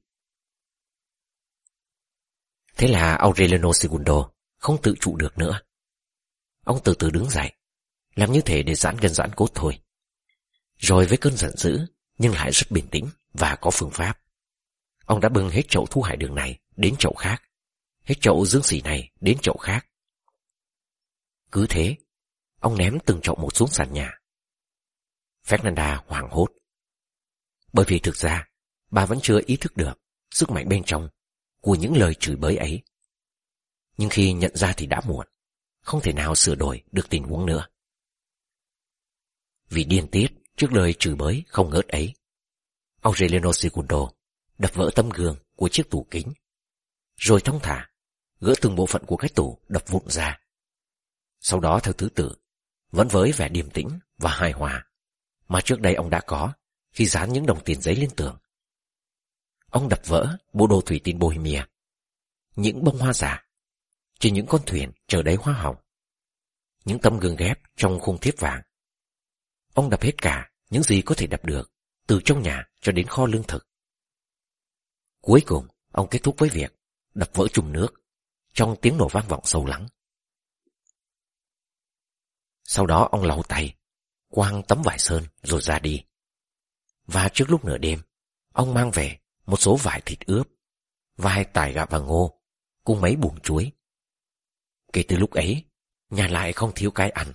Thế là Aureliano Segundo không tự trụ được nữa. Ông từ từ đứng dậy, làm như thể để giãn gân giãn cốt thôi. Rồi với cơn giận dữ, nhưng lại rất bình tĩnh và có phương pháp, ông đã bưng hết chậu thu hải đường này đến chậu khác, hết chậu dương xỉ này đến chậu khác. Cứ thế, ông ném từng chậu một xuống sàn nhà. Fernanda hoảng hốt, bởi vì thực ra bà vẫn chưa ý thức được sức mạnh bên trong của những lời chửi bới ấy. Nhưng khi nhận ra thì đã muộn, không thể nào sửa đổi được tình huống nữa. Vì điên tiết trước lời chửi bới không ngớt ấy, Aureliano Segundo đập vỡ tấm gương của chiếc tủ kính, rồi thong thả gỡ từng bộ phận của cái tủ đập vụn ra. Sau đó theo thứ tự, vẫn với vẻ điềm tĩnh và hài hòa mà trước đây ông đã có khi dán những đồng tiền giấy lên tường, ông đập vỡ bộ đồ thủy tinh Bohemia, những bông hoa giả trên những con thuyền chở đầy hoa hồng, những tấm gương ghép trong khung thiếp vàng. Ông đập hết cả những gì có thể đập được, từ trong nhà cho đến kho lương thực. Cuối cùng, ông kết thúc với việc đập vỡ chùm nước trong tiếng nổ vang vọng sâu lắng. Sau đó ông lau tay, quăng tấm vải sơn rồi ra đi. Và trước lúc nửa đêm, ông mang về một số vải thịt ướp, vài tải gạo và ngô, cùng mấy buồng chuối. Kể từ lúc ấy, nhà lại không thiếu cái ăn.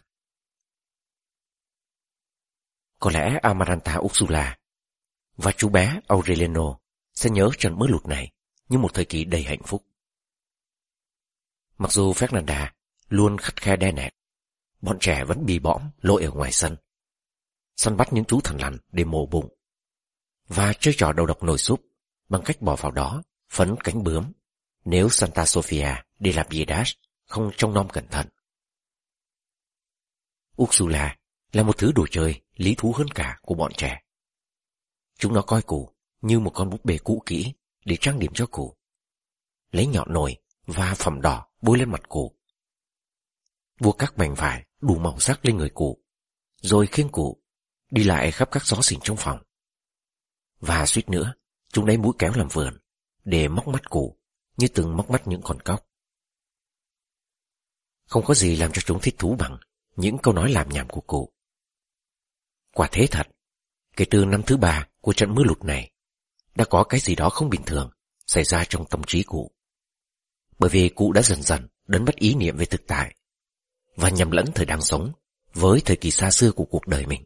Có lẽ Amaranta Ursula và chú bé Aureliano sẽ nhớ trận mưa lụt này như một thời kỳ đầy hạnh phúc. Mặc dù Fernanda luôn khắt khe đe nẹt, bọn trẻ vẫn bì bõm lội ở ngoài sân, săn bắt những chú thằn lằn để mổ bụng, và chơi trò đầu độc nồi súp bằng cách bỏ vào đó phấn cánh bướm nếu Santa Sofia đi làm Yedash không trông nom cẩn thận. Ursula là một thứ đồ chơi lý thú hơn cả của bọn trẻ. Chúng nó coi cụ như một con búp bê cũ kỹ để trang điểm cho cụ, lấy nhọn nồi và phẩm đỏ bôi lên mặt cụ, buộc các mảnh vải đủ màu sắc lên người cụ, rồi khiêng cụ đi lại khắp các xó xỉnh trong phòng. và suýt nữa chúng lấy mũi kéo làm vườn để móc mắt cụ như từng móc mắt những con cóc. Không có gì làm cho chúng thích thú bằng những câu nói làm nhảm của cụ. Quả thế thật, kể từ năm thứ 3 của trận mưa lụt này, đã có cái gì đó không bình thường xảy ra trong tâm trí cụ. Bởi vì cụ đã dần dần đánh mất ý niệm về thực tại và nhầm lẫn thời đang sống với thời kỳ xa xưa của cuộc đời mình.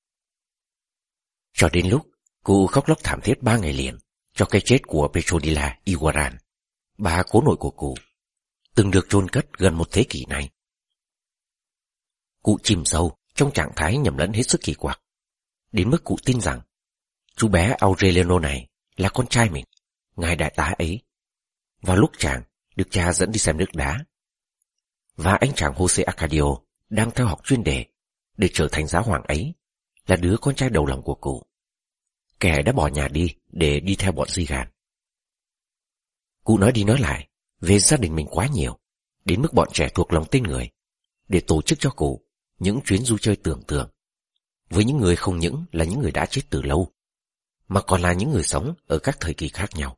Cho đến lúc cụ khóc lóc thảm thiết 3 ngày liền cho cái chết của Petronila Iguaran, bà cố nội của cụ, từng được chôn cất gần một thế kỷ nay. Cụ chìm sâu trong trạng thái nhầm lẫn hết sức kỳ quặc, đến mức cụ tin rằng chú bé Aureliano này là con trai mình, ngài đại tá ấy, vào lúc chàng được cha dẫn đi xem nước đá, và anh chàng Jose Arcadio đang theo học chuyên đề để trở thành giáo hoàng ấy là đứa con trai đầu lòng của cụ, kẻ đã bỏ nhà đi để đi theo bọn di gàn. Cụ nói đi nói lại về gia đình mình quá nhiều, đến mức bọn trẻ thuộc lòng tên người, để tổ chức cho cụ những chuyến du chơi tưởng tượng với những người không những là những người đã chết từ lâu, mà còn là những người sống ở các thời kỳ khác nhau.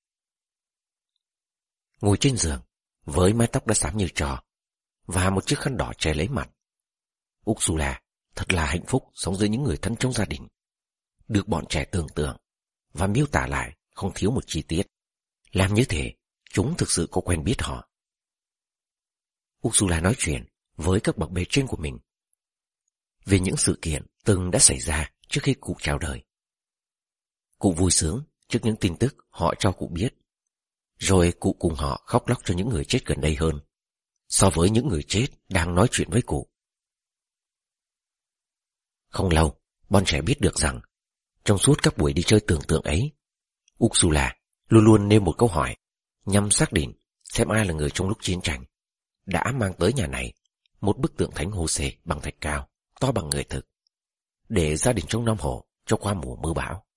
Ngồi trên giường với mái tóc đã xám như trò và một chiếc khăn đỏ che lấy mặt, Ursula thật là hạnh phúc sống giữa những người thân trong gia đình, được bọn trẻ tưởng tượng và miêu tả lại không thiếu một chi tiết, làm như thế chúng thực sự có quen biết họ. Ursula nói chuyện với các bậc bề trên của mình về những sự kiện từng đã xảy ra trước khi cụ chào đời. Cụ vui sướng trước những tin tức họ cho cụ biết, rồi cụ cùng họ khóc lóc cho những người chết gần đây hơn so với những người chết đang nói chuyện với cụ. Không lâu, bọn trẻ biết được rằng trong suốt các buổi đi chơi tưởng tượng ấy, Ursula luôn luôn nêu một câu hỏi nhằm xác định xem ai là người trong lúc chiến tranh đã mang tới nhà này một bức tượng thánh Jose bằng thạch cao, to bằng người thực, để gia đình trông nom hộ cho qua mùa mưa bão.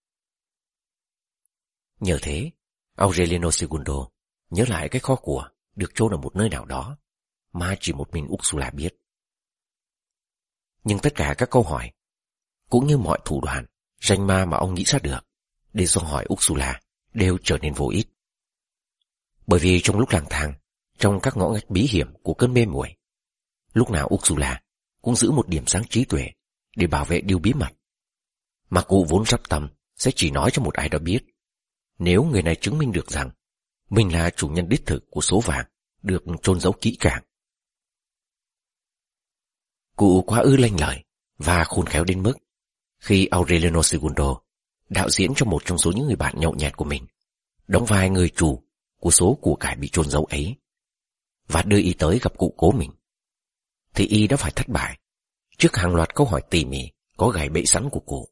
Nhờ thế, Aureliano II nhớ lại cái kho của được chôn ở một nơi nào đó mà chỉ một mình Ursula biết. Nhưng tất cả các câu hỏi, cũng như mọi thủ đoạn ranh ma mà ông nghĩ ra được để dò hỏi Ursula đều trở nên vô ích. Bởi vì trong lúc lang thang, trong các ngõ ngách bí hiểm của cơn mê muội, lúc nào Ursula cũng giữ một điểm sáng trí tuệ để bảo vệ điều bí mật mà cụ vốn sắp tâm sẽ chỉ nói cho một ai đó biết, nếu người này chứng minh được rằng mình là chủ nhân đích thực của số vàng được chôn giấu kỹ càng. Cụ quá ư lanh lợi và khôn khéo đến mức khi Aureliano II, đạo diễn cho một trong số những người bạn nhậu nhẹt của mình, đóng vai người chủ của số của cải bị chôn giấu ấy, và đưa y tới gặp cụ cố mình, thì y đã phải thất bại trước hàng loạt câu hỏi tỉ mỉ có gài bẫy sẵn của cụ.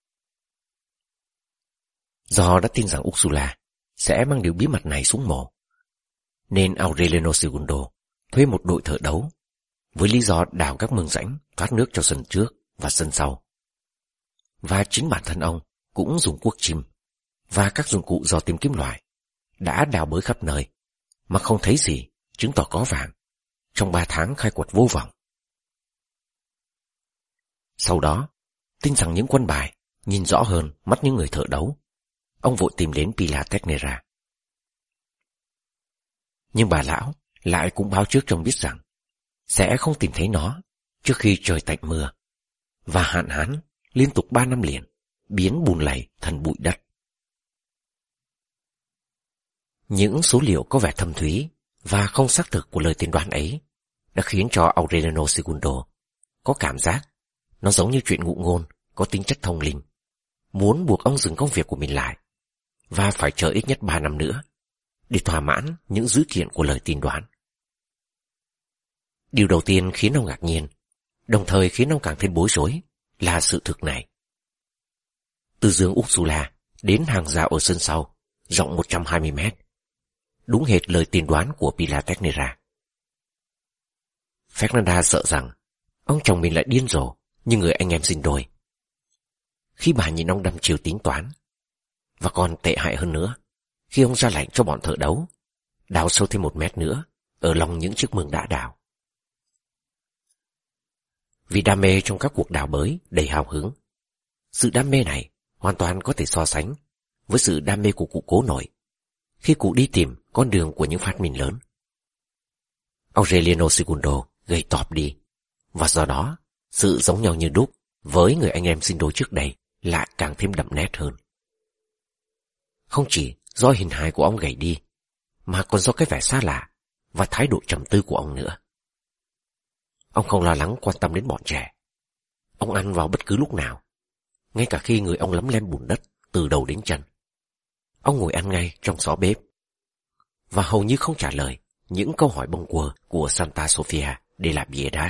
Do đã tin rằng Ursula sẽ mang điều bí mật này xuống mồ, nên Aureliano II thuê một đội thợ đấu với lý do đào các mương rãnh thoát nước cho sân trước và sân sau. Và chính bản thân ông cũng dùng cuốc chim và các dụng cụ dò tìm kim loại đã đào bới khắp nơi mà không thấy gì chứng tỏ có vàng trong 3 tháng khai quật vô vọng. Sau đó, tin rằng những quân bài nhìn rõ hơn mắt những người thợ đấu, ông vội tìm đến Pilar Tecnera. Nhưng bà lão lại cũng báo trước trông biết rằng sẽ không tìm thấy nó trước khi trời tạnh mưa và hạn hán liên tục 3 năm liền biến bùn lầy thành bụi đất. Những số liệu có vẻ thâm thúy và không xác thực của lời tiên đoán ấy đã khiến cho Aureliano II có cảm giác nó giống như chuyện ngụ ngôn có tính chất thông linh, muốn buộc ông dừng công việc của mình lại và phải chờ ít nhất 3 năm nữa để thỏa mãn những dữ kiện của lời tiên đoán. Điều đầu tiên khiến ông ngạc nhiên, đồng thời khiến ông càng thêm bối rối, là sự thực này. Từ giường Ursula đến hàng rào ở sân sau, rộng 120 mét, đúng hệt lời tiên đoán của Pilar Tecnera. Fernanda sợ rằng ông chồng mình lại điên rồ như người anh em sinh đôi. Khi bà nhìn ông đăm chiêu tính toán, và còn tệ hại hơn nữa, khi ông ra lệnh cho bọn thợ đấu đào sâu thêm 1 mét nữa ở lòng những chiếc mương đã đào. Vì đam mê trong các cuộc đào bới đầy hào hứng, sự đam mê này hoàn toàn có thể so sánh với sự đam mê của cụ cố nội khi cụ đi tìm con đường của những phát minh lớn. Aureliano Segundo gầy tọp đi, và do đó sự giống nhau như đúc với người anh em sinh đôi trước đây lại càng thêm đậm nét hơn. Không chỉ do hình hài của ông gầy đi, mà còn do cái vẻ xa lạ và thái độ trầm tư của ông nữa. Ông không lo lắng quan tâm đến bọn trẻ. Ông ăn vào bất cứ lúc nào, ngay cả khi người ông lấm lem bùn đất từ đầu đến chân. Ông ngồi ăn ngay trong xó bếp, và hầu như không trả lời những câu hỏi bâng quơ của Santa Sofia de la Piedad.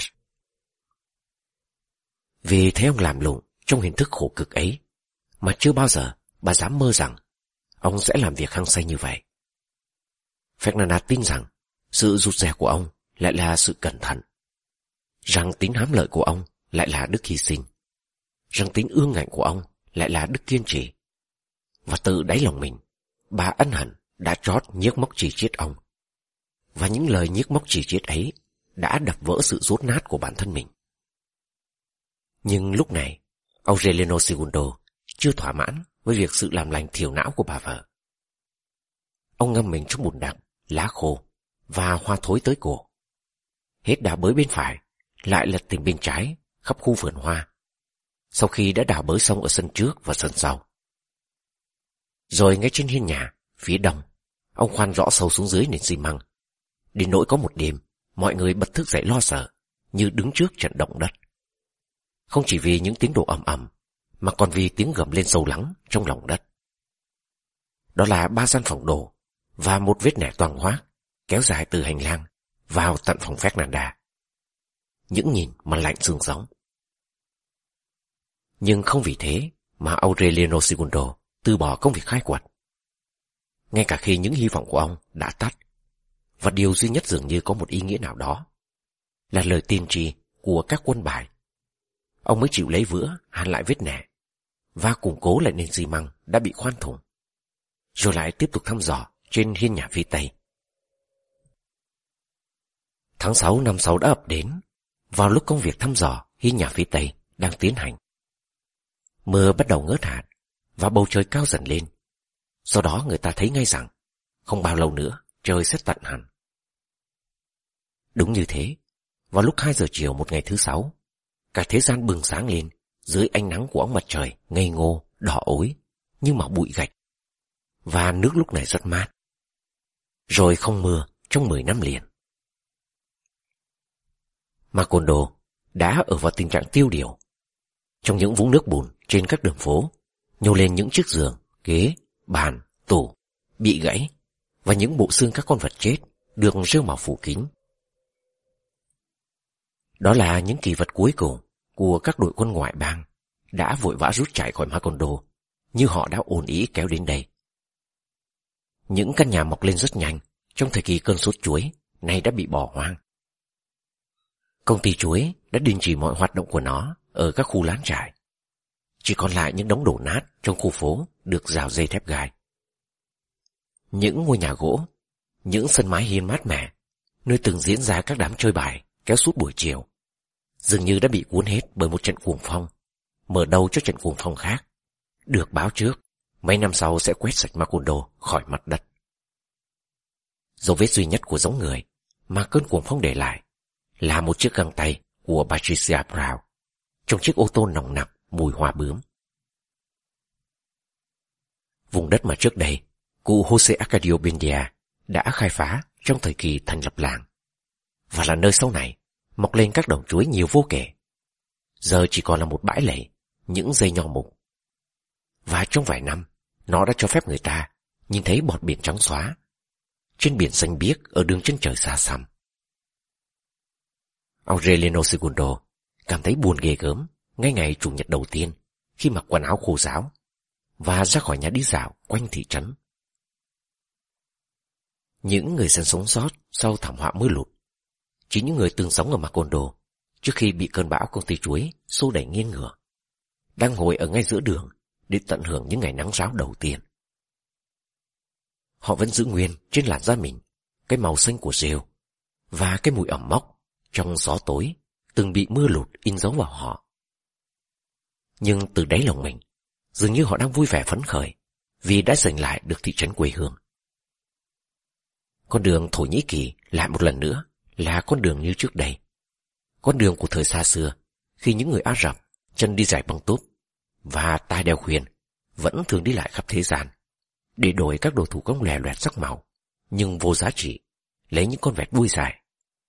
Vì thấy ông làm lụng trong hình thức khổ cực ấy, mà chưa bao giờ bà dám mơ rằng ông sẽ làm việc hăng say như vậy. Fernanda tin rằng sự rụt rè của ông lại là sự cẩn thận, rằng tính hám lợi của ông lại là đức hy sinh, rằng tính ương ngạnh của ông lại là đức kiên trì. Và tự đáy lòng mình, bà ân hận đã trót nhiếc móc chỉ chiết ông. Và những lời nhiếc móc chỉ chiết ấy đã đập vỡ sự dốt nát của bản thân mình. Nhưng lúc này, Aureliano Segundo chưa thỏa mãn với việc sự làm lành thiểu não của bà vợ. Ông ngâm mình trong bùn đặc, lá khô và hoa thối tới cổ. Hết đào bới bên phải, lại lật tìm bên trái khắp khu vườn hoa, sau khi đã đào bới xong ở sân trước và sân sau. Rồi ngay trên hiên nhà, phía đông, ông khoan rõ sâu xuống dưới nền xi măng, đến nỗi có một đêm mọi người bật thức dậy lo sợ, như đứng trước trận động đất. Không chỉ vì những tiếng đổ ầm ầm, mà còn vì tiếng gầm lên sâu lắng trong lòng đất. Đó là 3 gian phòng đồ và một vết nẻ toang hoác kéo dài từ hành lang vào tận phòng Fernanda. Những nhìn mà lạnh xương sống. Nhưng không vì thế mà Aureliano Segundo từ bỏ công việc khai quật. Ngay cả khi những hy vọng của ông đã tắt, và điều duy nhất dường như có một ý nghĩa nào đó là lời tiên tri của các quân bài, ông mới chịu lấy vữa hàn lại vết nẻ và củng cố lại nền xi măng đã bị khoan thủng, rồi lại tiếp tục thăm dò trên hiên nhà phía tây. Tháng 6 năm sau đã ập đến, vào lúc công việc thăm dò hiên nhà phía tây đang tiến hành. Mưa bắt đầu ngớt hạt và bầu trời cao dần lên. Do đó người ta thấy ngay rằng không bao lâu nữa trời sẽ tận hẳn. Đúng như thế, vào lúc 2 giờ chiều một ngày thứ 6, cả thế gian bừng sáng lên dưới ánh nắng của ánh mặt trời ngây ngô, đỏ ối như màu bụi gạch, và nước lúc này rất mát. Rồi không mưa trong 10 năm liền. Macondo đã ở vào tình trạng tiêu điều. Trong những vũng nước bùn trên các đường phố nhô lên những chiếc giường, ghế, bàn, tủ bị gãy, và những bộ xương các con vật chết được rêu màu phủ kín. Đó là những kỳ vật cuối cùng của các đội quân ngoại bang đã vội vã rút chạy khỏi Macondo, như họ đã ồn ĩ kéo đến đây. Những căn nhà mọc lên rất nhanh trong thời kỳ cơn sốt chuối nay đã bị bỏ hoang. Công ty chuối đã đình chỉ mọi hoạt động của nó ở các khu lán trại. Chỉ còn lại những đống đổ nát trong khu phố được rào dây thép gai. Những ngôi nhà gỗ, những sân mái hiên mát mẻ, nơi từng diễn ra các đám chơi bài kéo suốt buổi chiều, dường như đã bị cuốn hết bởi một trận cuồng phong, mở đầu cho trận cuồng phong khác, được báo trước mấy năm sau sẽ quét sạch Macondo khỏi mặt đất. Dấu vết duy nhất của giống người mà cơn cuồng phong để lại là một chiếc găng tay của Patricia Brown trong chiếc ô tô nồng nặc mùi hoa bướm. Vùng đất mà trước đây cụ Jose Arcadio Buendia đã khai phá trong thời kỳ thành lập làng, và là nơi sau này mọc lên các đồng chuối nhiều vô kể, giờ chỉ còn là một bãi lầy, những dây nho mục. Và trong vài năm, nó đã cho phép người ta nhìn thấy bọt biển trắng xóa trên biển xanh biếc ở đường chân trời xa xăm. Aureliano Segundo cảm thấy buồn ghê gớm ngay ngày chủ nhật đầu tiên khi mặc quần áo khô ráo và ra khỏi nhà đi dạo quanh thị trấn. Những người dân sống sót sau thảm họa mưa lụt, chính những người từng sống ở Macondo trước khi bị cơn bão công ty chuối xô đẩy nghiêng ngửa, đang ngồi ở ngay giữa đường để tận hưởng những ngày nắng ráo đầu tiên. Họ vẫn giữ nguyên trên làn da mình cái màu xanh của rêu và cái mùi ẩm mốc trong gió tối từng bị mưa lụt in dấu vào họ. Nhưng từ đáy lòng mình, Dường như họ đang vui vẻ phấn khởi vì đã giành lại được thị trấn quê hương. Con đường Thổ Nhĩ Kỳ lại một lần nữa là con đường như trước đây. Con đường của thời xa xưa, khi những người Ả Rập chân đi giày băng túp và tai đeo khuyên vẫn thường đi lại khắp thế gian để đổi các đồ thủ công lòe loẹt sắc màu nhưng vô giá trị, lấy những con vẹt đuôi dài.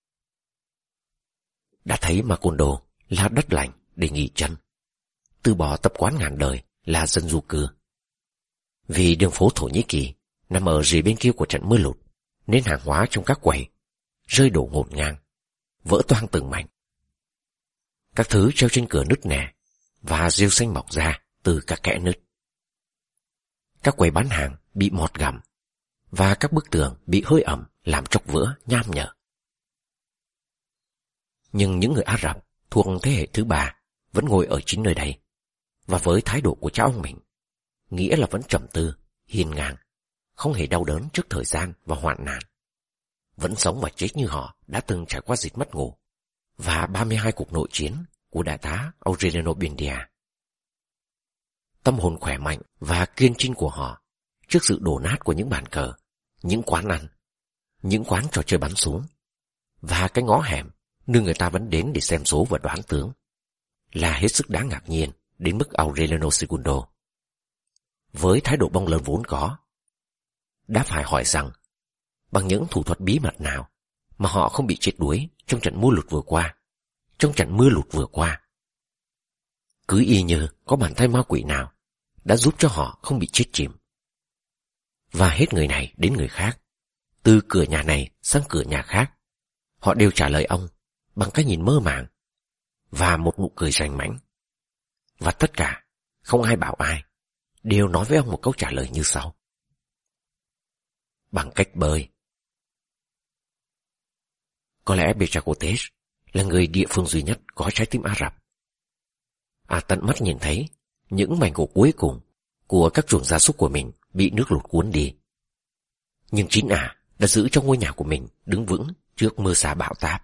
Đã thấy Macondo là đất lành để nghỉ chân, từ bỏ tập quán ngàn đời là dân du cư. Vì đường phố Thổ Nhĩ Kỳ nằm ở rìa bên kia của trận mưa lụt, nên hàng hóa trong các quầy rơi đổ ngổn ngang, vỡ toang từng mảnh. Các thứ treo trên cửa nứt nẻ và rêu xanh mọc ra từ các kẽ nứt. Các quầy bán hàng bị mọt gặm và các bức tường bị hơi ẩm làm tróc vỡ nham nhở. Nhưng những người Ả Rập thuộc thế hệ thứ ba vẫn ngồi ở chính nơi đây, và với thái độ của cha ông mình, nghĩa là vẫn trầm tư, hiên ngang, không hề đau đớn trước thời gian và hoạn nạn, vẫn sống và chết như họ đã từng trải qua dịch mất ngủ và 32 cuộc nội chiến của đại tá Aureliano Buendia. Tâm hồn khỏe mạnh và kiên trinh của họ trước sự đổ nát của những bàn cờ, những quán ăn, những quán trò chơi bắn súng và cái ngõ hẻm nơi người ta vẫn đến để xem số và đoán tướng là hết sức đáng ngạc nhiên đến mức Aureliano Segundo, với thái độ bong lơn vốn có, đã phải hỏi rằng bằng những thủ thuật bí mật nào mà họ không bị chết đuối trong trận mưa lụt vừa qua. Cứ y như có bàn tay ma quỷ nào đã giúp cho họ không bị chết chìm. Và hết người này đến người khác, từ cửa nhà này sang cửa nhà khác, họ đều trả lời ông bằng cái nhìn mơ màng và một nụ cười rành mãnh. Và tất cả, không ai bảo ai, đều nói với ông một câu trả lời như sau: bằng cách bơi. Có lẽ Bechacotes là người địa phương duy nhất có trái tim Ả Rập. Tận mắt nhìn thấy những mảnh gỗ cuối cùng của các chuồng gia súc của mình bị nước lụt cuốn đi. Nhưng chính đã giữ cho ngôi nhà của mình đứng vững trước mưa sa bão táp.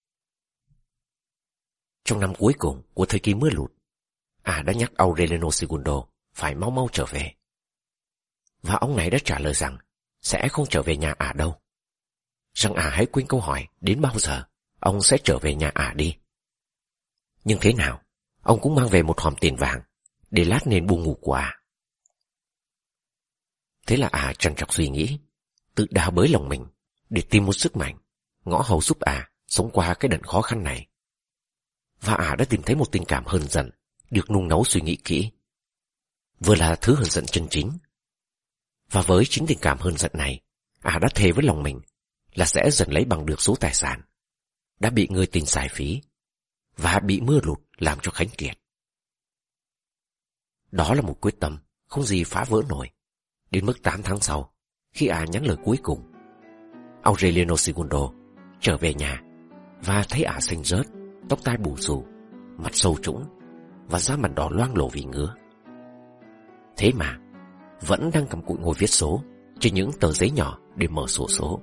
Trong năm cuối cùng của thời kỳ mưa lụt, đã nhắc Aureliano Segundo phải mau mau trở về. Và ông này đã trả lời rằng sẽ không trở về nhà đâu. Rằng hãy quên câu hỏi đến bao giờ ông sẽ trở về nhà đi. Nhưng thế nào, ông cũng mang về một hòm tiền vàng để lát nền buồng ngủ của Thế là trằn trọc suy nghĩ, tự đào bới lòng mình để tìm một sức mạnh ngõ hầu giúp sống qua cái đợt khó khăn này. Và đã tìm thấy một tình cảm hờn giận được nung nấu suy nghĩ kỹ, vừa là thứ hờn giận chân chính. Và với chính tình cảm hờn giận này, đã thề với lòng mình là sẽ dần lấy bằng được số tài sản đã bị người tình xài phí và bị mưa lụt làm cho khánh kiệt. Đó là một quyết tâm không gì phá vỡ nổi. Đến mức 8 tháng sau, khi nhắn lời cuối cùng, Aureliano Segundo trở về nhà và thấy xanh rớt, tóc tai bù xù, mặt sâu trũng và da mặt đỏ loang lổ vì ngứa. Thế mà vẫn đang cầm cụi ngồi viết số trên những tờ giấy nhỏ để mở sổ số.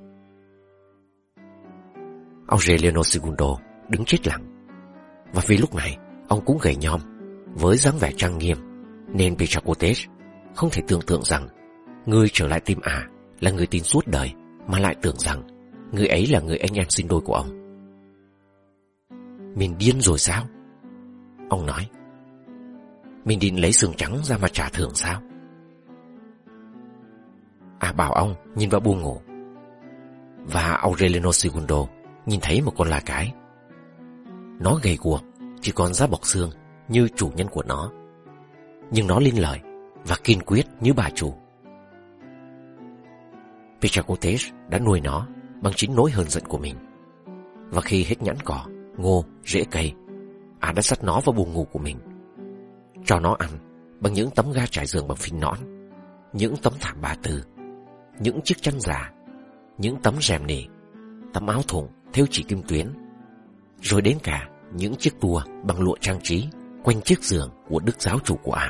Aureliano Segundo đứng chết lặng, và vì lúc này ông cũng gầy nhom với dáng vẻ trang nghiêm, nên Bechacotes không thể tưởng tượng rằng người trở lại tim là người tin suốt đời, mà lại tưởng rằng người ấy là người anh em sinh đôi của ông. Mình điên rồi sao? Ông nói. Mình định lấy xương trắng ra mà trả thưởng sao? Bảo ông nhìn vào buồng ngủ. Và Aureliano Segundo nhìn thấy một con la cái. Nó gầy guộc, chỉ còn da bọc xương như chủ nhân của nó, nhưng nó linh lợi và kiên quyết như bà chủ. Bechacotes đã nuôi nó bằng chính nỗi hờn giận của mình. Và khi hết nhãn cỏ, ngô, rễ cây, đã dắt nó vào buồng ngủ của mình, cho nó ăn bằng những tấm ga trải giường bằng phinh nõn, những tấm thảm ba tư, những chiếc chăn giả, những tấm rèm nỉ, tấm áo thụng thêu chỉ kim tuyến, rồi đến cả những chiếc tua bằng lụa trang trí quanh chiếc giường của đức giáo chủ của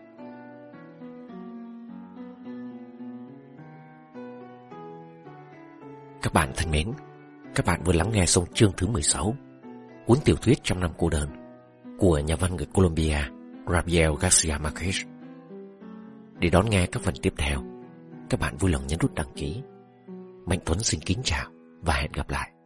Các bạn thân mến, các bạn vừa lắng nghe xong chương thứ 16, cuốn tiểu thuyết Trăm năm cô đơn của nhà văn người Colombia Gabriel Garcia Marquez. Để đón nghe các phần tiếp theo, các bạn vui lòng nhấn nút đăng ký. Mạnh Tuấn xin kính chào và hẹn gặp lại.